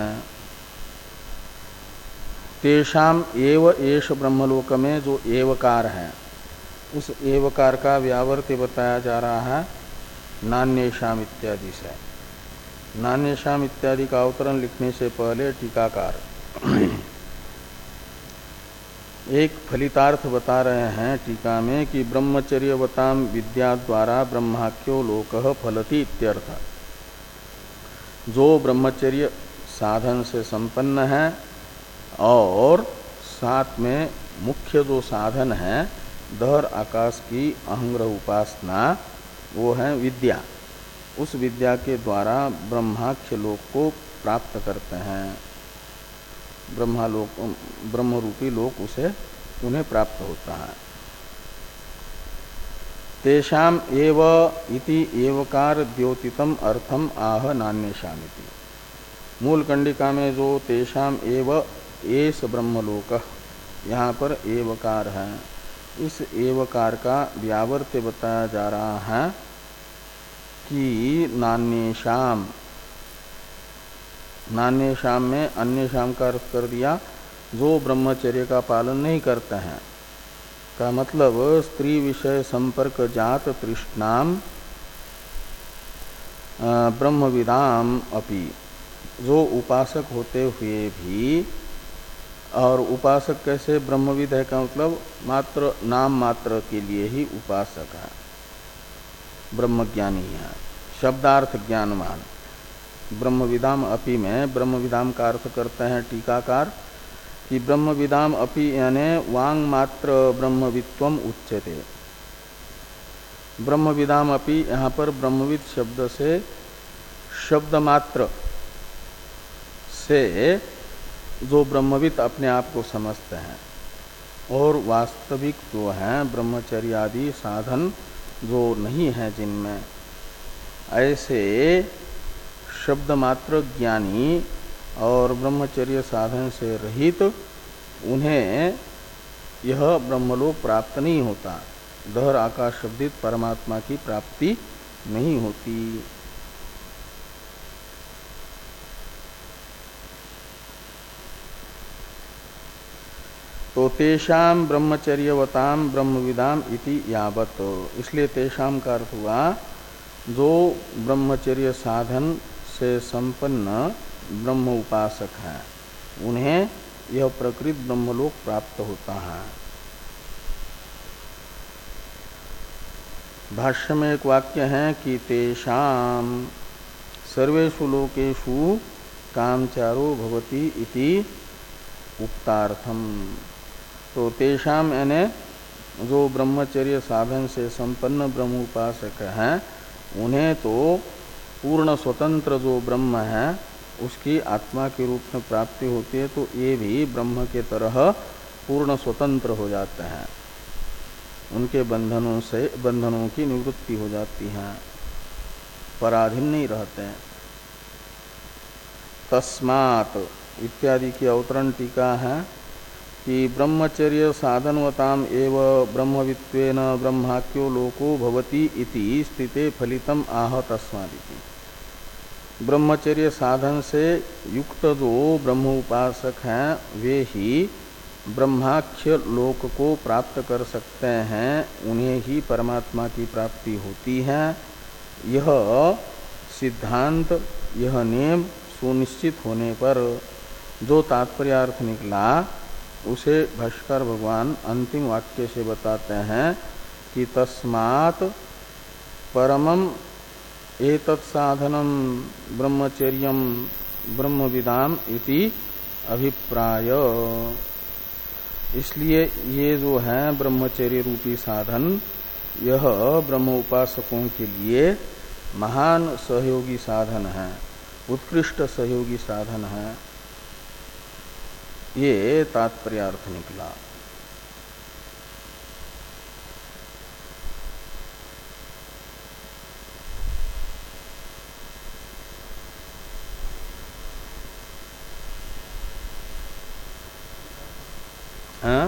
तेषाम एव एष ब्रह्मलोक में जो एवकार है, उस एवकार का व्यावर्त्य बताया जा रहा है नान्येषाम इत्यादि से। नान्येषाम इत्यादि का अवतरण लिखने से पहले टीकाकार एक फलितार्थ बता रहे हैं टीका में कि ब्रह्मचर्यवताम विद्या द्वारा ब्रह्माख्यो लोकः फलति इत्यर्थ। जो ब्रह्मचर्य साधन से संपन्न है और साथ में मुख्य जो साधन है दहर आकाश की अहंग्रह उपासना, वो है विद्या, उस विद्या के द्वारा ब्रह्माख्य लोक को प्राप्त करते हैं। ब्रह्मालोक ब्रह्म रूपी लोक उसे उन्हें प्राप्त होता है। तेषाम एव इति एवकार द्योतितम अर्थम आह नान्येषामिति। मूल कंडिका में जो तेषाम एव एस ब्रह्मलोक, यहाँ पर एवकार है, इस एवकार का व्यावर्त्य बताया जा रहा है कि नान्येषाम, नान्येषाम में अन्येषाम का अर्थ कर दिया जो ब्रह्मचर्य का पालन नहीं करते हैं, का मतलब स्त्री विषय संपर्क जात तृष्णाम ब्रह्मविदाम अपि, जो उपासक होते हुए भी, और उपासक कैसे ब्रह्मविद है का मतलब मात्र नाम मात्र के लिए ही उपासक है, ब्रह्मज्ञानी है, शब्दार्थ ज्ञानवान। ब्रह्मविदाम अपि में ब्रह्मविदाम का अर्थ करते हैं टीकाकार कि ब्रह्मविदाम अपि यानी वांग मात्र ब्रह्मवित्वम उच्यते। ब्रह्मविदाम अपि यहाँ पर ब्रह्मविद शब्द से शब्द मात्र से जो ब्रह्मविद अपने आप को समझते हैं और वास्तविक जो है ब्रह्मचर्य आदि साधन जो नहीं है जिनमें, ऐसे शब्द मात्र ज्ञानी और ब्रह्मचर्य साधन से रहित उन्हें यह ब्रह्मलोक प्राप्त नहीं होता, दहर आकाश शब्दित परमात्मा की प्राप्ति नहीं होती। तो तेषाम ब्रह्मचर्यवताम ब्रह्मविदाम इति यावत, इसलिए तेषाम का अर्थ हुआ जो ब्रह्मचर्य साधन से संपन्न ब्रह्म उपासक हैं, उन्हें यह प्रकृत ब्रह्मलोक प्राप्त होता है। भाष्य में एक वाक्य है कि तेषाम सर्वेषु लोकेषु कामचारो भवति इति उक्तार्थम। तो तेषाम यानी जो ब्रह्मचर्य साधन से संपन्न ब्रह्म उपासक हैं उन्हें तो पूर्ण स्वतंत्र जो ब्रह्म है उसकी आत्मा के रूप में प्राप्ति होती है, तो ये भी ब्रह्म के तरह पूर्ण स्वतंत्र हो जाते हैं, उनके बंधनों से बंधनों की निवृत्ति हो जाती है, पराधीन नहीं रहते हैं। तस्मात् इत्यादि की अवतरण टीका है कि ब्रह्मचर्य साधनवताम एव ब्रह्मवित्वेन ब्रह्माख्यो लोको भवति इति स्थिते फलितम आह तस्मादिति। ब्रह्मचर्य साधन से युक्त जो ब्रह्म उपासक हैं वे ही ब्रह्माख्य लोक को प्राप्त कर सकते हैं, उन्हें ही परमात्मा की प्राप्ति होती है। यह सिद्धांत, यह नियम सुनिश्चित होने पर जो तात्पर्यार्थ निकला उसे भाष्कर भगवान अंतिम वाक्य से बताते हैं कि तस्मात् परमं एतत् साधनम ब्रह्मचर्यम ब्रह्मविदाम इति अभिप्राय। इसलिए ये जो है ब्रह्मचर्य रूपी साधन, यह ब्रह्म उपासकों के लिए महान सहयोगी साधन है, उत्कृष्ट सहयोगी साधन है, ये तात्पर्यार्थ निकला। हाँ,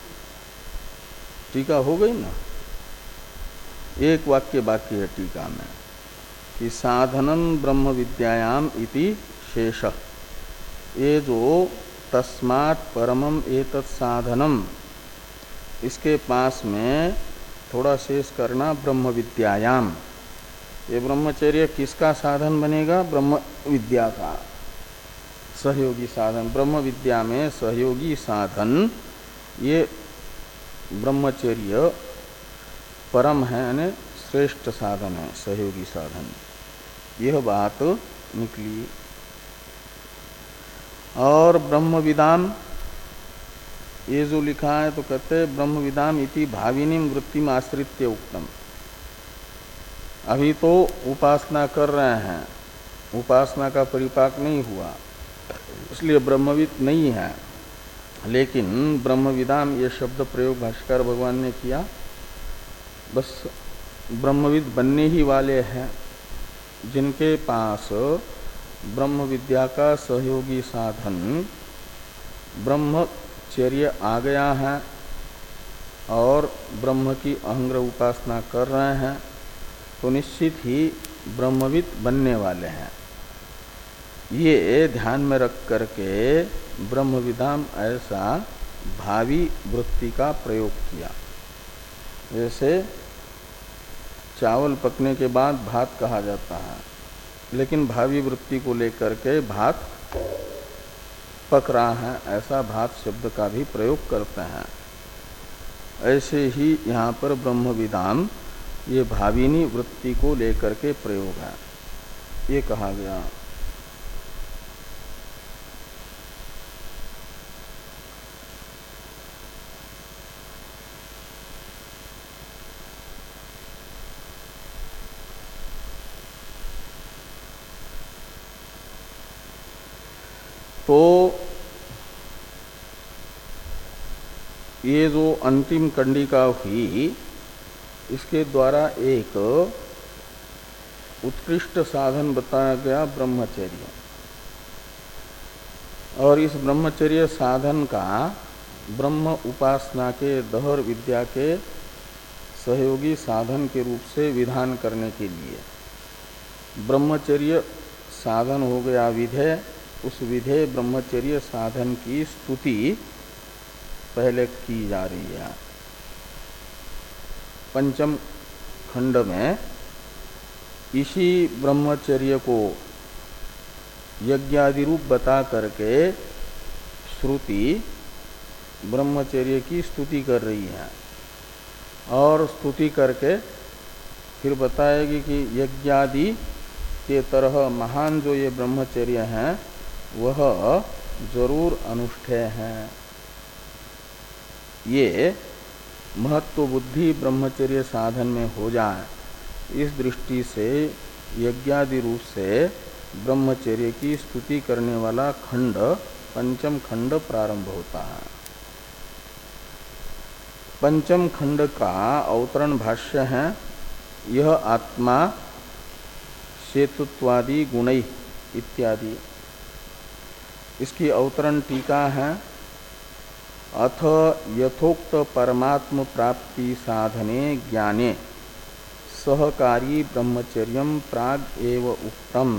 टीका हो गई ना। एक वाक्य बाकी है टीका में कि साधनम ब्रह्म विद्यायाम इति शेष। ये जो तस्मात् परमम एतत् साधनम, इसके पास में थोड़ा शेष करना ब्रह्म विद्यायाम। ये ब्रह्मचर्य किसका साधन बनेगा? ब्रह्म विद्या का सहयोगी साधन। ब्रह्म विद्या में सहयोगी साधन ये ब्रह्मचर्य परम है, यानी श्रेष्ठ साधन है, सहयोगी साधन। यह बात निकली। और ब्रह्म विदाम, ये जो लिखा है तो कहते ब्रह्म विदाम इति भाविनी वृत्तिम आश्रित्य उक्तम। अभी तो उपासना कर रहे हैं, उपासना का परिपाक नहीं हुआ, इसलिए ब्रह्मविद नहीं है। लेकिन ब्रह्मविदाम ये शब्द प्रयोग भाष्कर भगवान ने किया, बस ब्रह्मविद बनने ही वाले हैं, जिनके पास ब्रह्म विद्या का सहयोगी साधन ब्रह्मचर्य आ गया है और ब्रह्म की अहंग्र उपासना कर रहे हैं, तो निश्चित ही ब्रह्मविद बनने वाले हैं। ये ध्यान में रख करके ब्रह्मविदाम ऐसा भावी वृत्ति का प्रयोग किया। जैसे चावल पकने के बाद भात कहा जाता है, लेकिन भावी वृत्ति को लेकर के भात पक रहा है, ऐसा भात शब्द का भी प्रयोग करते हैं। ऐसे ही यहाँ पर ब्रह्मविदाम ये भाविनी वृत्ति को लेकर के प्रयोग है, ये कहा गया। तो ये जो अंतिम कंडिका हुई, इसके द्वारा एक उत्कृष्ट साधन बताया गया ब्रह्मचर्य। और इस ब्रह्मचर्य साधन का ब्रह्म उपासना के दहर विद्या के सहयोगी साधन के रूप से विधान करने के लिए ब्रह्मचर्य साधन हो गया विधेय। उस विधेय ब्रह्मचर्य साधन की स्तुति पहले की जा रही है। पंचम खंड में इसी ब्रह्मचर्य को यज्ञादि रूप बता करके श्रुति ब्रह्मचर्य की स्तुति कर रही है, और स्तुति करके फिर बताएगी कि यज्ञादि के तरह महान जो ये ब्रह्मचर्य हैं वह जरूर अनुष्ठेय है। ये महत्व बुद्धि ब्रह्मचर्य साधन में हो जाए, इस दृष्टि से यज्ञादि रूप से ब्रह्मचर्य की स्तुति करने वाला खंड पंचम खंड प्रारंभ होता है। पंचम खंड का अवतरण भाष्य है, यह आत्मा सेतुत्वादि गुणै इत्यादि। इसकी अवतरण टीका है, अथ यथोक्त परमात्म प्राप्ति साधने ज्ञाने सहकारी ब्रह्मचर्यम प्राग एव उक्तम।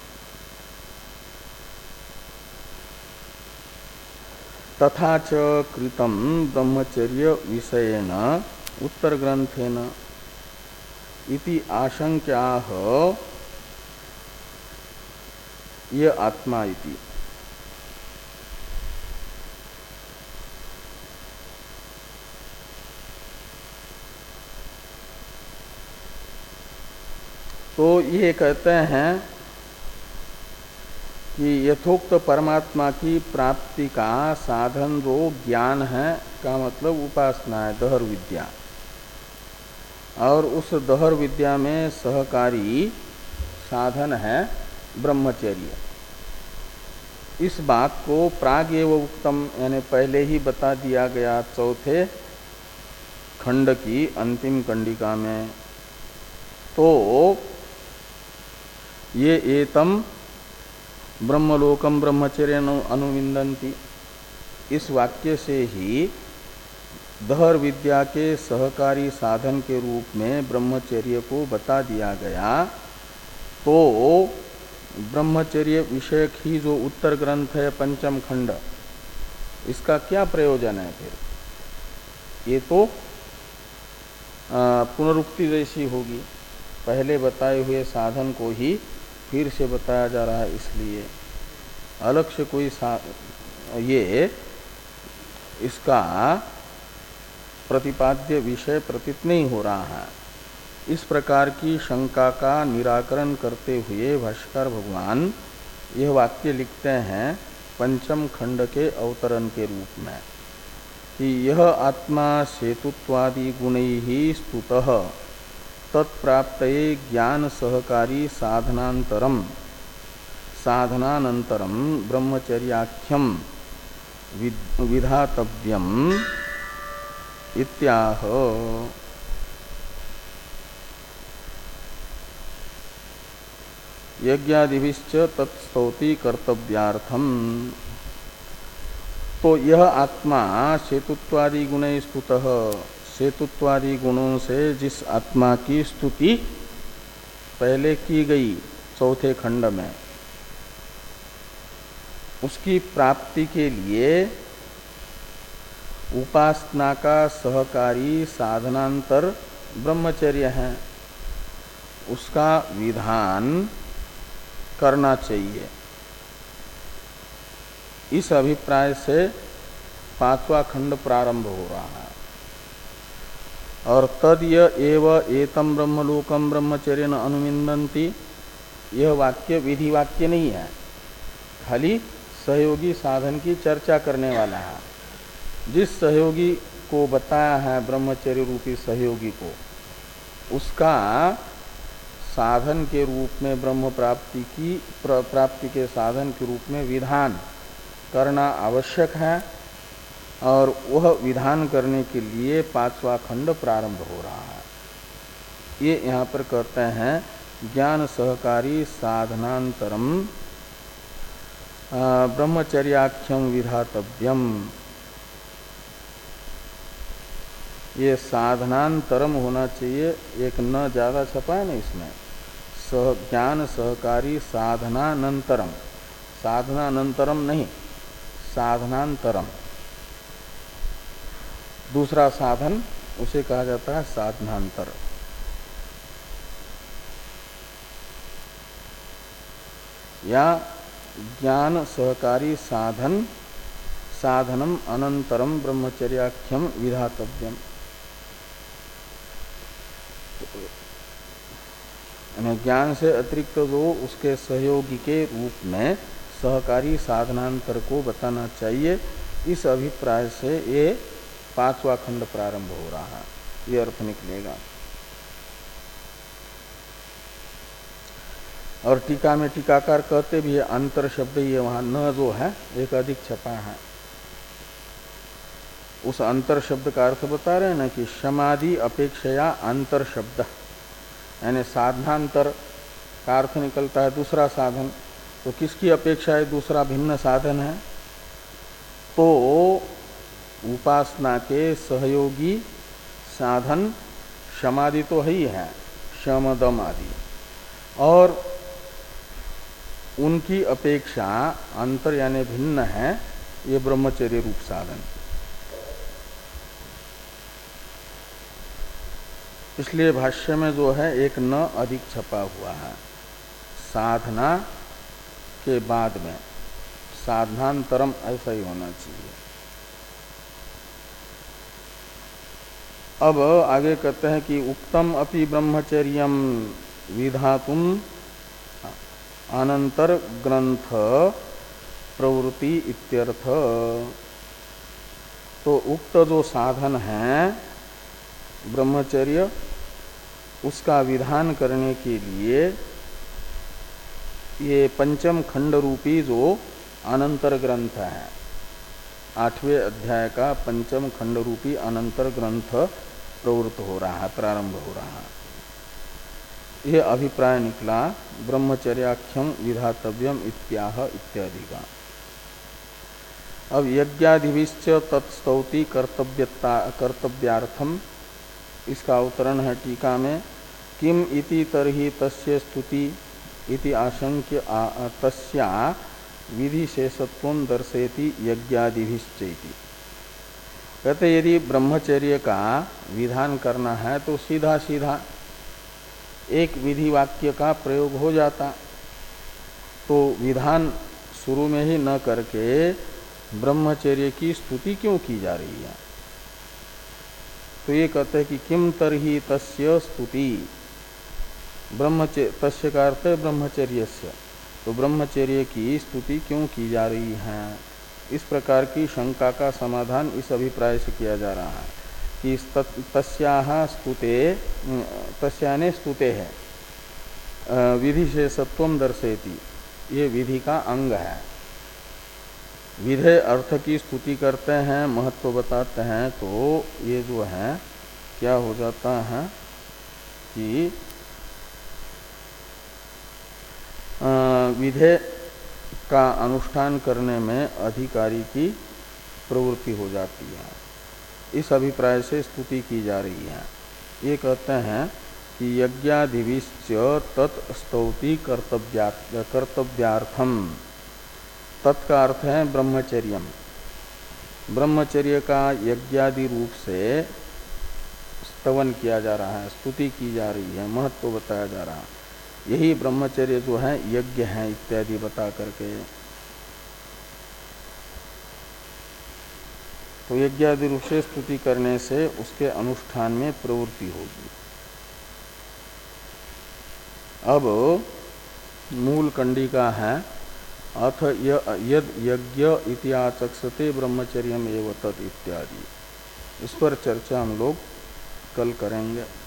तथा च कृतम ब्रह्मचर्य विषयेन उत्तर ग्रंथेन इति आशंक्याह ये आत्मा इति। तो ये कहते हैं कि यथोक्त परमात्मा की प्राप्ति का साधन जो ज्ञान है का मतलब उपासना है, दहर विद्या, और उस दहर विद्या में सहकारी साधन है ब्रह्मचर्य। इस बात को प्राग एव उक्तम यानी पहले ही बता दिया गया चौथे खंड की अंतिम कंडिका में। तो ये एतम ब्रह्मलोकम ब्रह्मचर्य अनुविंदन्ति, इस वाक्य से ही दहर विद्या के सहकारी साधन के रूप में ब्रह्मचर्य को बता दिया गया। तो ब्रह्मचर्य विषयक ही जो उत्तर ग्रंथ है पंचम खंड, इसका क्या प्रयोजन है फिर? ये तो पुनरुक्ति जैसी होगी, पहले बताए हुए साधन को ही फिर से बताया जा रहा है, इसलिए अलग से कोई ये इसका प्रतिपाद्य विषय प्रतीत नहीं हो रहा है। इस प्रकार की शंका का निराकरण करते हुए भाष्यकार भगवान यह वाक्य लिखते हैं पंचम खंड के अवतरण के रूप में कि यह आत्मा सेतुत्वादि गुणैः स्तुतः तत्प्राप्तये ज्ञान सहकारी साधनांतरम साधनानंतरम ब्रह्मचर्याख्यम विधातव्यम इत्याह। यज्ञादिभिश्च तत्स्तौति कर्तव्यार्थम। तो यह आत्मा सेतुत्वादि गुणैः स्तुतः, सेतुत्वादि गुणों से जिस आत्मा की स्तुति पहले की गई चौथे खंड में, उसकी प्राप्ति के लिए उपासना का सहकारी साधनांतर ब्रह्मचर्य है, उसका विधान करना चाहिए। इस अभिप्राय से पांचवा खंड प्रारंभ हो रहा है। और तद्य एव एतम ब्रह्मलोकम ब्रह्मचर्येन अनुविंदन्ति, यह वाक्य विधि वाक्य नहीं है, खाली सहयोगी साधन की चर्चा करने वाला है। जिस सहयोगी को बताया है ब्रह्मचर्य रूपी सहयोगी को, उसका साधन के रूप में ब्रह्म प्राप्ति की प्राप्ति के साधन के रूप में विधान करना आवश्यक है, और वह विधान करने के लिए पांचवा खंड प्रारंभ हो रहा है। ये यहाँ पर कहते हैं ज्ञान सहकारी साधनांतरम ब्रह्मचर्याख्यम विधातव्यम। ये साधनांतरम होना चाहिए, एक न ज्यादा छपा है ना इसमें, सह ज्ञान सहकारी साधनानंतरम, साधनानंतरम नहीं, साधनांतरम। दूसरा साधन उसे कहा जाता है साधनांतर। या ज्ञान सहकारी साधन साधनम अनंतरम ब्रह्मचर्याख्यम विधातव्यम। ज्ञान से अतिरिक्त जो उसके सहयोगी के रूप में सहकारी साधनांतर को बताना चाहिए। इस अभिप्राय से ये पांचवा खंड प्रारंभ हो रहा है, ये अर्थ निकलेगा। और टीका में टीकाकार कहते भी है अंतर शब्द, ये वहां न जो है एक अधिक छपा है, उस अंतर शब्द का अर्थ बता रहे हैं ना कि समाधि अपेक्षया अंतर शब्द, यानी साधनांतर का अर्थ निकलता है दूसरा साधन। तो किसकी अपेक्षा है दूसरा भिन्न साधन है? तो उपासना के सहयोगी साधन समाधि तो ही है, शम दम आदि, और उनकी अपेक्षा अंतर यानी भिन्न है ये ब्रह्मचर्य रूप साधन। इसलिए भाष्य में जो है एक न अधिक छपा हुआ है, साधना के बाद में साधनांतरम ऐसा ही होना चाहिए। अब आगे कहते हैं कि उक्तम अपि ब्रह्मचर्यम विधातुम अनंतर ग्रंथ प्रवृत्ति इत्यर्थ। तो उक्त जो साधन है ब्रह्मचर्य, उसका विधान करने के लिए ये पंचम खंड रूपी जो अनंतर ग्रंथ है, आठवें अध्याय का पंचम खंड रूपी अनंतर ग्रंथ प्रवृत्त हो रहा है, प्रारंभ हो रहा है। यह अभिप्राय निकला ब्रह्मचर्याख्यम विधातव्यम इत्याह इत्यादि का। अब यज्ञाधिविश्च तत्स्तौति कर्तव्यता कर्तव्यार्थम, इसका अवतरण है टीका में। किम इति तरहि तस्य स्तुति इति आशंक्य तस्या विधिशेषत्वं दर्शयति यज्ञादिभिश्चेति। कहते यदि ब्रह्मचर्य का विधान करना है तो सीधा सीधा एक विधि वाक्य का प्रयोग हो जाता, तो विधान शुरू में ही न करके ब्रह्मचर्य की स्तुति क्यों की जा रही है? तो ये कहते हैं कि किम तरहि तस्य स्तुति, ब्रह्मचर्य तस्य का अर्थ है ब्रह्मचर्यस्य, तो ब्रह्मचर्य की स्तुति क्यों की जा रही है? इस प्रकार की शंका का समाधान इस अभिप्राय से किया जा रहा है कि तस्याह स्तुते, तस्याने स्तुते है विधिशेषत्वं दर्शयति, ये विधि का अंग है। विधेय अर्थ की स्तुति करते हैं, महत्व बताते हैं, तो ये जो है क्या हो जाता है कि विधेय का अनुष्ठान करने में अधिकारी की प्रवृत्ति हो जाती है। इस अभिप्राय से स्तुति की जा रही है। ये कहते हैं कि यज्ञाधिविश्च तत्स्तौति कर्तव्यार्थम, तत्का अर्थ है ब्रह्मचर्यम, ब्रह्मचर्य का यज्ञादि रूप से स्तवन किया जा रहा है, स्तुति की जा रही है, महत्व बताया जा रहा है। यही ब्रह्मचर्य जो है यज्ञ है इत्यादि बता करके, तो यज्ञादि रूप से स्तुति करने से उसके अनुष्ठान में प्रवृत्ति होगी। अब मूल कंडिका है अथ यद यज्ञ इति आचक्षते ब्रह्मचर्यम एव तत् इत्यादि। इस पर चर्चा हम लोग कल करेंगे।